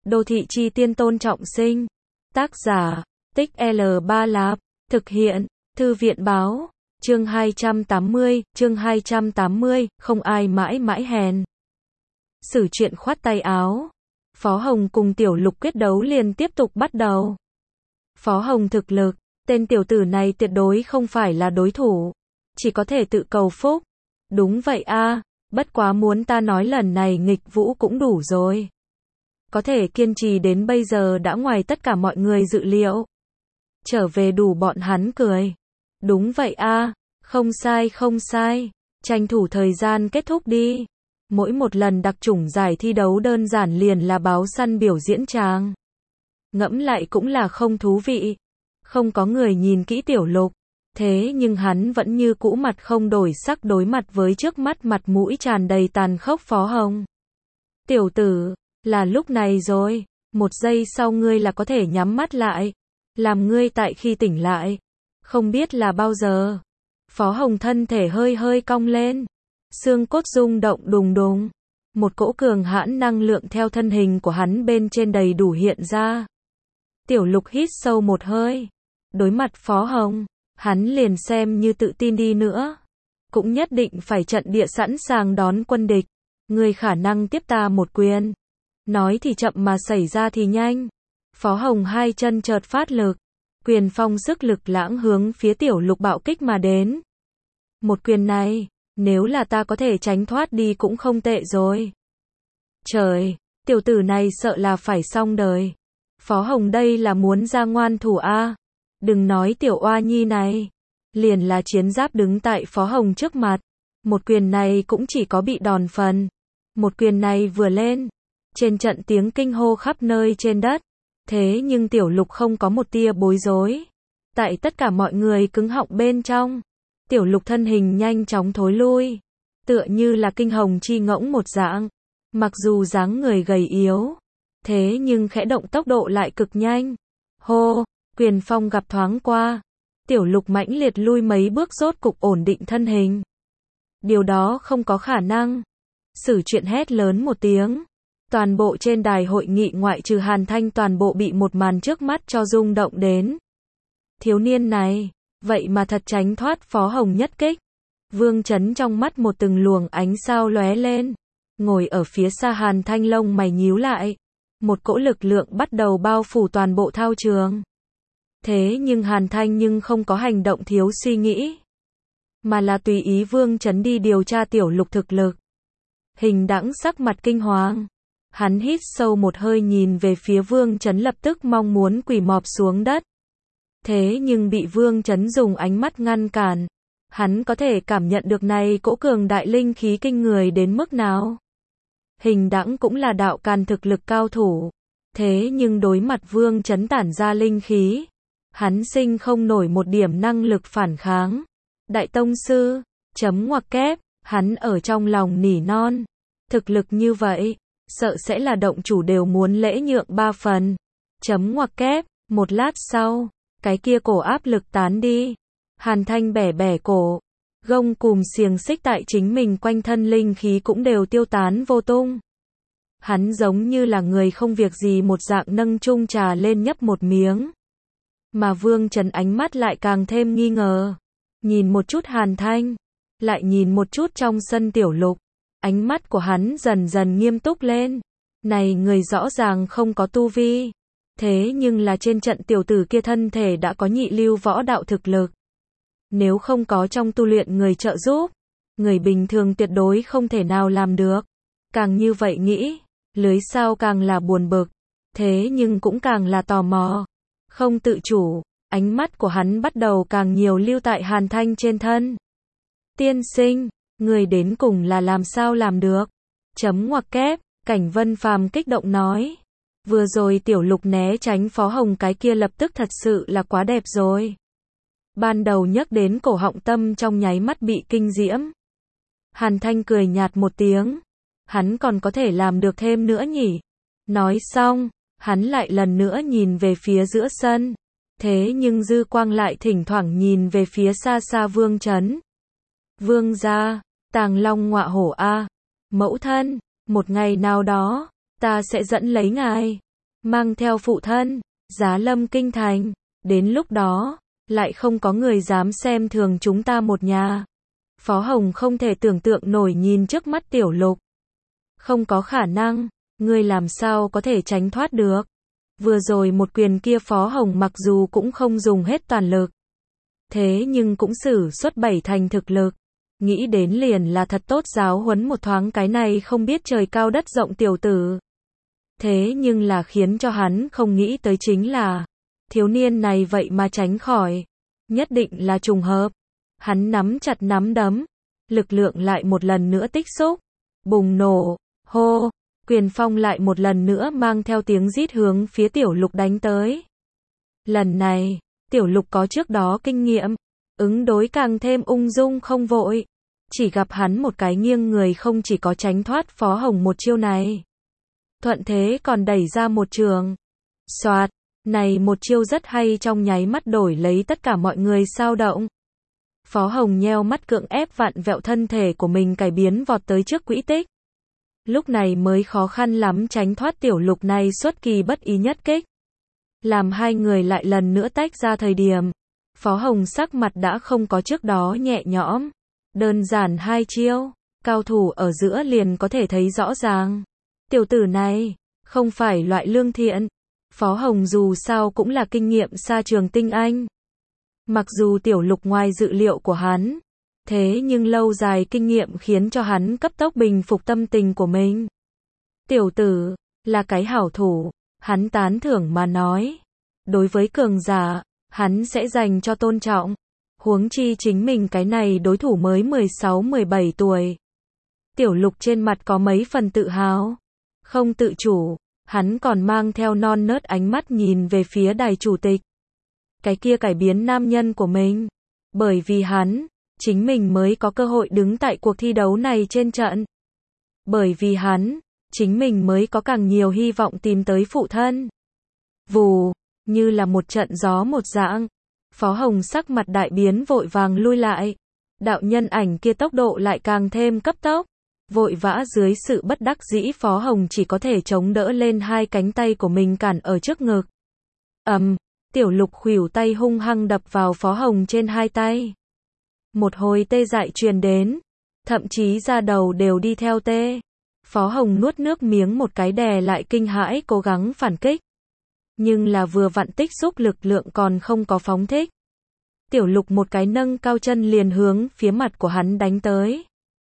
Đô thị chi tiên Tôn Trọng Sinh. Tác giả, Tích L3 Lạp. Thực hiện, Thư viện báo. Chương 280, không ai mãi mãi hèn. Sử truyện khoát tay áo. Phó Hồng cùng Tiểu Lục quyết đấu liền tiếp tục bắt đầu. Phó Hồng thực lực, tên tiểu tử này tuyệt đối không phải là đối thủ. Chỉ có thể tự cầu phúc. Đúng vậy a, bất quá muốn ta nói lần này nghịch vũ cũng đủ rồi. Có thể kiên trì đến bây giờ đã ngoài tất cả mọi người dự liệu. Trở về đủ bọn hắn cười. Đúng vậy a, không sai không sai. Tranh thủ thời gian kết thúc đi. Mỗi một lần đặc chủng giải thi đấu đơn giản liền là báo săn biểu diễn tràng. Ngẫm lại cũng là không thú vị. Không có người nhìn kỹ Tiểu Lục. Thế nhưng hắn vẫn như cũ mặt không đổi sắc đối mặt với trước mắt mặt mũi tràn đầy tàn khốc Phó Hồng. Tiểu tử, là lúc này rồi. Một giây sau ngươi là có thể nhắm mắt lại. Làm ngươi tại khi tỉnh lại. Không biết là bao giờ. Phó Hồng thân thể hơi hơi cong lên. Xương cốt rung động đùng đùng. Một cỗ cường hãn năng lượng theo thân hình của hắn bên trên đầy đủ hiện ra. Tiểu Lục hít sâu một hơi. Đối mặt Phó Hồng, hắn liền xem như tự tin đi nữa. Cũng nhất định phải trận địa sẵn sàng đón quân địch. Ngươi khả năng tiếp ta một quyền. Nói thì chậm mà xảy ra thì nhanh. Phó Hồng hai chân chợt phát lực. Quyền phong sức lực lãng hướng phía Tiểu Lục bạo kích mà đến. Một quyền này, nếu là ta có thể tránh thoát đi cũng không tệ rồi. Trời, tiểu tử này sợ là phải xong đời. Phó Hồng đây là muốn ra ngoan thủ a. Đừng nói tiểu oa nhi này. Liền là chiến giáp đứng tại Phó Hồng trước mặt. Một quyền này cũng chỉ có bị đòn phần. Một quyền này vừa lên. Trên trận tiếng kinh hô khắp nơi trên đất. Thế nhưng Tiểu Lục không có một tia bối rối. Tại tất cả mọi người cứng họng bên trong. Tiểu Lục thân hình nhanh chóng thối lui. Tựa như là kinh hồng chi ngỗng một dạng. Mặc dù dáng người gầy yếu. Thế nhưng khẽ động tốc độ lại cực nhanh. Hô, quyền phong gặp thoáng qua. Tiểu Lục mãnh liệt lui mấy bước rốt cục ổn định thân hình. Điều đó không có khả năng. Sử truyện hét lớn một tiếng. Toàn bộ trên đài hội nghị ngoại trừ Hàn Thanh toàn bộ bị một màn trước mắt cho rung động đến. Thiếu niên này, vậy mà thật tránh thoát Phó Hồng nhất kích. Vương Chấn trong mắt một từng luồng ánh sao lóe lên. Ngồi ở phía xa Hàn Thanh lông mày nhíu lại. Một cỗ lực lượng bắt đầu bao phủ toàn bộ thao trường. Thế nhưng Hàn Thanh không có hành động thiếu suy nghĩ. Mà là tùy ý Vương Chấn đi điều tra Tiểu Lục thực lực. Hình đãng sắc mặt kinh hoàng. Hắn hít sâu một hơi nhìn về phía Vương Chấn lập tức mong muốn quỳ mọp xuống đất. Thế nhưng bị Vương Chấn dùng ánh mắt ngăn cản. Hắn có thể cảm nhận được này cỗ cường đại linh khí kinh người đến mức nào. Hình đãng cũng là đạo càn thực lực cao thủ. Thế nhưng đối mặt Vương Chấn tản ra linh khí. Hắn sinh không nổi một điểm năng lực phản kháng. Đại tông sư, chấm ngoặc kép, hắn ở trong lòng nỉ non. Thực lực như vậy. Sợ sẽ là động chủ đều muốn lễ nhượng 3 phần. Chấm ngoặc kép, một lát sau, cái kia cổ áp lực tán đi. Hàn Thanh bẻ bẻ cổ. Gông cùm xiềng xích tại chính mình quanh thân linh khí cũng đều tiêu tán vô tung. Hắn giống như là người không việc gì một dạng nâng chung trà lên nhấp một miếng. Mà Vương Trấn ánh mắt lại càng thêm nghi ngờ. Nhìn một chút Hàn Thanh. Lại nhìn một chút trong sân Tiểu Lục. Ánh mắt của hắn dần dần nghiêm túc lên. Này người rõ ràng không có tu vi. Thế nhưng là trên trận tiểu tử kia thân thể đã có nhị lưu võ đạo thực lực. Nếu không có trong tu luyện người trợ giúp, người bình thường tuyệt đối không thể nào làm được. Càng như vậy nghĩ, lưới sao càng là buồn bực. Thế nhưng cũng càng là tò mò. Không tự chủ, ánh mắt của hắn bắt đầu càng nhiều lưu tại Hàn Thanh trên thân. Tiên sinh, người đến cùng là làm sao làm được? Chấm ngoặc kép, Cảnh Vân Phàm kích động nói. Vừa rồi Tiểu Lục né tránh Phó Hồng cái kia lập tức thật sự là quá đẹp rồi. Ban đầu nhắc đến cổ họng tâm trong nháy mắt bị kinh diễm. Hàn Thanh cười nhạt một tiếng. Hắn còn có thể làm được thêm nữa nhỉ? Nói xong, hắn lại lần nữa nhìn về phía giữa sân. Thế nhưng dư quang lại thỉnh thoảng nhìn về phía xa xa Vương Trấn. Vương gia, Tàng Long ngọa hổ a. Mẫu thân, một ngày nào đó, ta sẽ dẫn lấy ngài. mang theo phụ thân, giá lâm kinh thành. Đến lúc đó, lại không có người dám xem thường chúng ta một nhà. Phó Hồng không thể tưởng tượng nổi nhìn trước mắt Tiểu Lục. Không có khả năng, ngươi làm sao có thể tránh thoát được. Vừa rồi một quyền kia Phó Hồng mặc dù cũng không dùng hết toàn lực. Thế nhưng cũng sử xuất 7 thành thực lực. Nghĩ đến liền là thật tốt giáo huấn một thoáng cái này không biết trời cao đất rộng tiểu tử. Thế nhưng là khiến cho hắn không nghĩ tới chính là, thiếu niên này vậy mà tránh khỏi. Nhất định là trùng hợp. Hắn nắm chặt nắm đấm, lực lượng lại một lần nữa tích xúc, bùng nổ, hô, quyền phong lại một lần nữa mang theo tiếng rít hướng phía Tiểu Lục đánh tới. Lần này, Tiểu Lục có trước đó kinh nghiệm, ứng đối càng thêm ung dung không vội. Chỉ gặp hắn một cái nghiêng người không chỉ có tránh thoát Phó Hồng một chiêu này. Thuận thế còn đẩy ra một trường. Soạt, này một chiêu rất hay trong nháy mắt đổi lấy tất cả mọi người sao động. Phó Hồng nheo mắt cưỡng ép vặn vẹo thân thể của mình cải biến vọt tới trước quỹ tích. Lúc này mới khó khăn lắm tránh thoát Tiểu Lục này xuất kỳ bất ý nhất kích. Làm hai người lại lần nữa tách ra thời điểm. Phó Hồng sắc mặt đã không có trước đó nhẹ nhõm. Đơn giản hai chiêu, cao thủ ở giữa liền có thể thấy rõ ràng. Tiểu tử này, không phải loại lương thiện. Phó Hồng dù sao cũng là kinh nghiệm xa trường tinh anh. Mặc dù Tiểu Lục ngoài dự liệu của hắn, thế nhưng lâu dài kinh nghiệm khiến cho hắn cấp tốc bình phục tâm tình của mình. Tiểu tử, là cái hảo thủ, hắn tán thưởng mà nói. Đối với cường giả, hắn sẽ dành cho tôn trọng. Huống chi chính mình cái này đối thủ mới 16-17 tuổi. Tiểu Lục trên mặt có mấy phần tự hào. Không tự chủ, hắn còn mang theo non nớt ánh mắt nhìn về phía đài chủ tịch. Cái kia cải biến nam nhân của mình. Bởi vì hắn, chính mình mới có cơ hội đứng tại cuộc thi đấu này trên trận. Bởi vì hắn, chính mình mới có càng nhiều hy vọng tìm tới phụ thân. Vù, như là một trận gió một dạng. Phó Hồng sắc mặt đại biến vội vàng lui lại. Đạo nhân ảnh kia tốc độ lại càng thêm cấp tốc. Vội vã dưới sự bất đắc dĩ Phó Hồng chỉ có thể chống đỡ lên hai cánh tay của mình cản ở trước ngực. Tiểu Lục khuỷu tay hung hăng đập vào Phó Hồng trên hai tay. Một hồi tê dại truyền đến. Thậm chí da đầu đều đi theo tê. Phó Hồng nuốt nước miếng một cái đè lại kinh hãi cố gắng phản kích. Nhưng là vừa vặn tích xúc lực lượng còn không có phóng thích. Tiểu Lục một cái nâng cao chân liền hướng phía mặt của hắn đánh tới.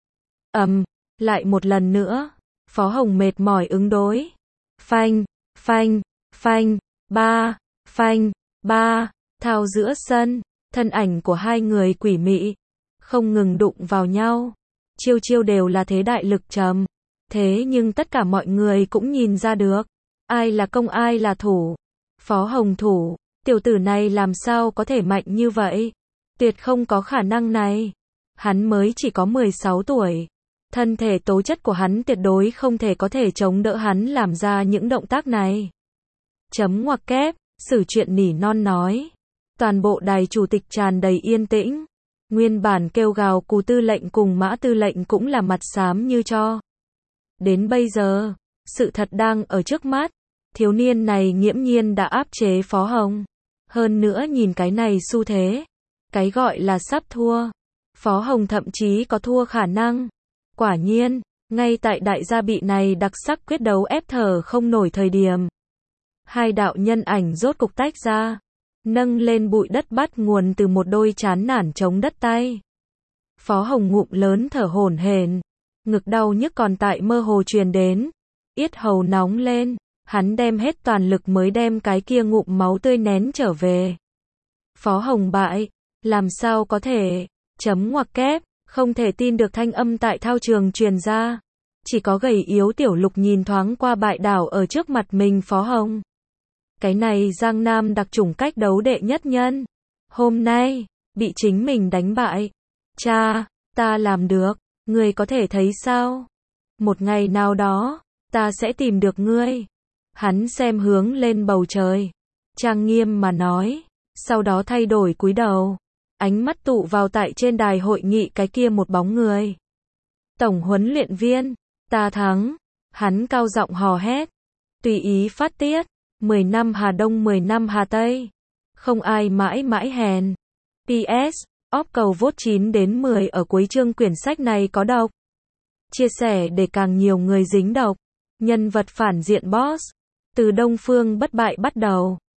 Lại một lần nữa. Phó Hồng mệt mỏi ứng đối. Phanh, phanh, phanh, ba, phanh, ba. Thao giữa sân, thân ảnh của hai người quỷ mị. Không ngừng đụng vào nhau. Chiêu chiêu đều là thế đại lực trầm. Thế nhưng tất cả mọi người cũng nhìn ra được. Ai là công ai là thủ. Phó Hồng thủ, tiểu tử này làm sao có thể mạnh như vậy? Tuyệt không có khả năng này. Hắn mới chỉ có 16 tuổi. Thân thể tố chất của hắn tuyệt đối không thể có thể chống đỡ hắn làm ra những động tác này. Chấm ngoặc kép, sử chuyện nỉ non nói. Toàn bộ đài chủ tịch tràn đầy yên tĩnh. Nguyên bản kêu gào Cù tư lệnh cùng Mã tư lệnh cũng là mặt xám như tro. Đến bây giờ, sự thật đang ở trước mắt. Thiếu niên này nghiễm nhiên đã áp chế Phó Hồng. Hơn nữa nhìn cái này xu thế. Cái gọi là sắp thua. Phó Hồng thậm chí có thua khả năng. Quả nhiên, ngay tại đại gia bị này đặc sắc quyết đấu ép thở không nổi thời điểm. Hai đạo nhân ảnh rốt cục tách ra. Nâng lên bụi đất bắt nguồn từ một đôi chán nản chống đất tay. Phó Hồng ngụm lớn thở hổn hển. Ngực đau nhức còn tại mơ hồ truyền đến. Yết hầu nóng lên. Hắn đem hết toàn lực mới đem cái kia ngụm máu tươi nén trở về. Phó Hồng bại. Làm sao có thể? Chấm ngoặc kép. Không thể tin được thanh âm tại thao trường truyền ra. Chỉ có gầy yếu Tiểu Lục nhìn thoáng qua bại đảo ở trước mặt mình Phó Hồng. Cái này Giang Nam đặc chủng cách đấu đệ nhất nhân. Hôm nay, bị chính mình đánh bại. Cha, ta làm được, ngươi có thể thấy sao? Một ngày nào đó, ta sẽ tìm được ngươi. Hắn xem hướng lên bầu trời. Trang nghiêm mà nói, sau đó thay đổi cúi đầu. Ánh mắt tụ vào tại trên đài hội nghị cái kia một bóng người. Tổng huấn luyện viên, ta thắng. Hắn cao giọng hò hét. Tùy ý phát tiết. 10 năm Hà Đông 10 năm Hà Tây. Không ai mãi mãi hèn. PS, óp cầu vote 9 đến 10 ở cuối chương quyển sách này có độc. Chia sẻ để càng nhiều người dính độc. Nhân vật phản diện boss. Từ Đông Phương bất bại bắt đầu.